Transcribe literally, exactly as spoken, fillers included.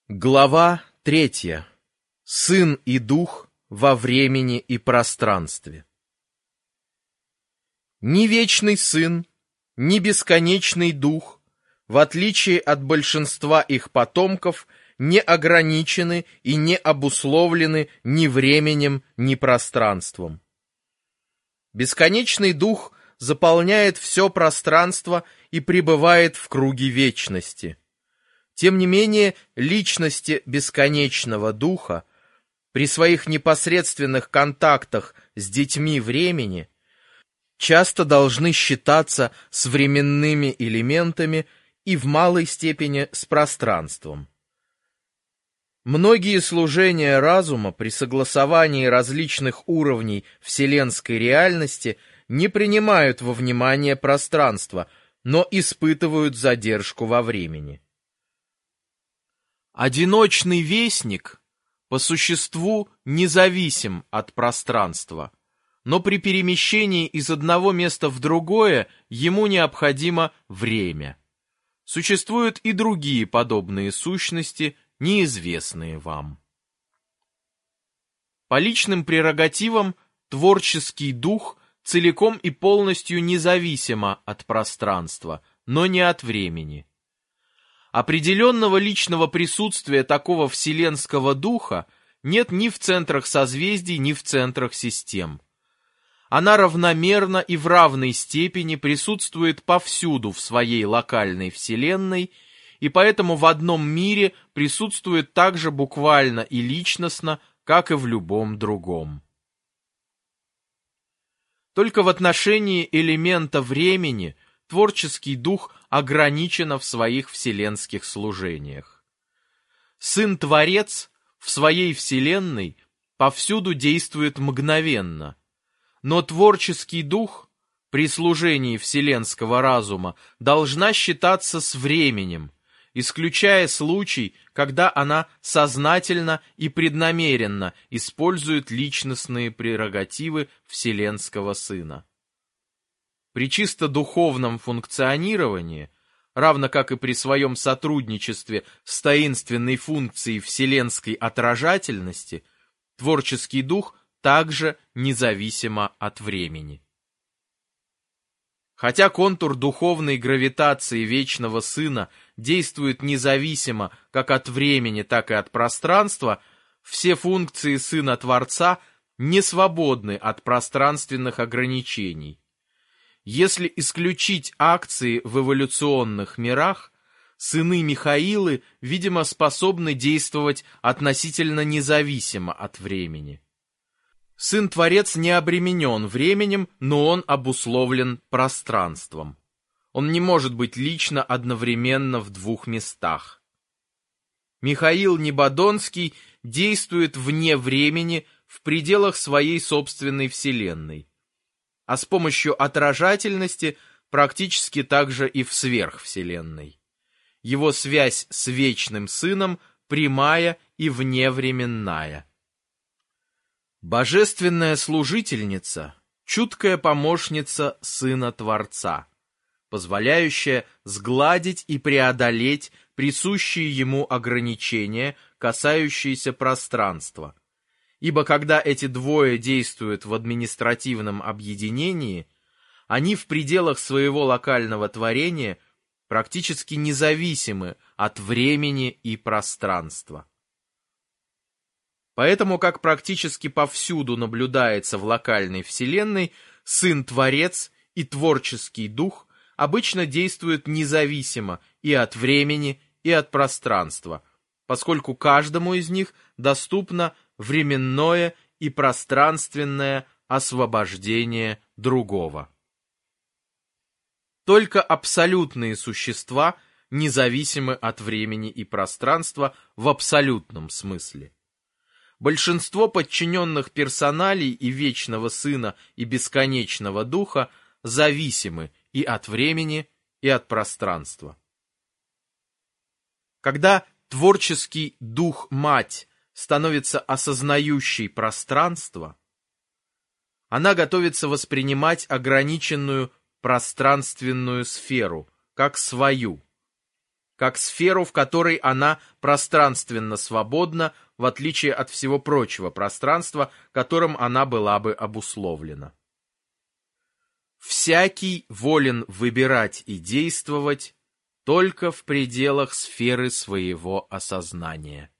Глава третья. Сын и Дух во времени и пространстве. Ни вечный Сын, ни бесконечный Дух, в отличие от большинства их потомков, не ограничены и не обусловлены ни временем, ни пространством. Бесконечный Дух заполняет все пространство и пребывает в круге вечности. Тем не менее, личности бесконечного Духа при своих непосредственных контактах с детьми времени часто должны считаться с временными элементами и в малой степени с пространством. Многие служения разума при согласовании различных уровней вселенской реальности не принимают во внимание пространство, но испытывают задержку во времени. Одиночный вестник по существу независим от пространства, но при перемещении из одного места в другое ему необходимо время. Существуют и другие подобные сущности, неизвестные вам. По личным прерогативам творческий дух целиком и полностью независимо от пространства, но не от времени. Определенного личного присутствия такого вселенского духа нет ни в центрах созвездий, ни в центрах систем. Она равномерно и в равной степени присутствует повсюду в своей локальной вселенной, и поэтому в одном мире присутствует так же буквально и личностно, как и в любом другом. Только в отношении элемента времени творческий дух ограничено в своих вселенских служениях. Сын-творец в своей вселенной повсюду действует мгновенно, но творческий дух при служении вселенского разума должна считаться с временем, исключая случай, когда она сознательно и преднамеренно использует личностные прерогативы вселенского сына. При чисто духовном функционировании, равно как и при своем сотрудничестве с таинственной функцией вселенской отражательности, творческий дух также независимо от времени. Хотя контур духовной гравитации Вечного Сына действует независимо как от времени, так и от пространства, все функции Сына-Творца не свободны от пространственных ограничений. Если исключить акции в эволюционных мирах, сыны Михаилы, видимо, способны действовать относительно независимо от времени. Сын-творец не обременен временем, но он обусловлен пространством. Он не может быть лично одновременно в двух местах. Михаил Небодонский действует вне времени в пределах своей собственной вселенной, а с помощью отражательности практически также и в сверхвселенной. Его связь с Вечным Сыном прямая и вневременная. Божественная служительница — чуткая помощница Сына Творца, позволяющая сгладить и преодолеть присущие ему ограничения, касающиеся пространства. Ибо когда эти двое действуют в административном объединении, они в пределах своего локального творения практически независимы от времени и пространства. Поэтому, как практически повсюду наблюдается в локальной вселенной, Сын-творец и творческий дух обычно действуют независимо и от времени, и от пространства, поскольку каждому из них доступно временное и пространственное освобождение другого. Только абсолютные существа независимы от времени и пространства в абсолютном смысле. Большинство подчиненных персоналей и Вечного Сына и Бесконечного Духа зависимы и от времени, и от пространства. Когда творческий дух-мать становится осознающей пространство, она готовится воспринимать ограниченную пространственную сферу как свою, как сферу, в которой она пространственно свободна, в отличие от всего прочего пространства, которым она была бы обусловлена. Всякий волен выбирать и действовать только в пределах сферы своего осознания.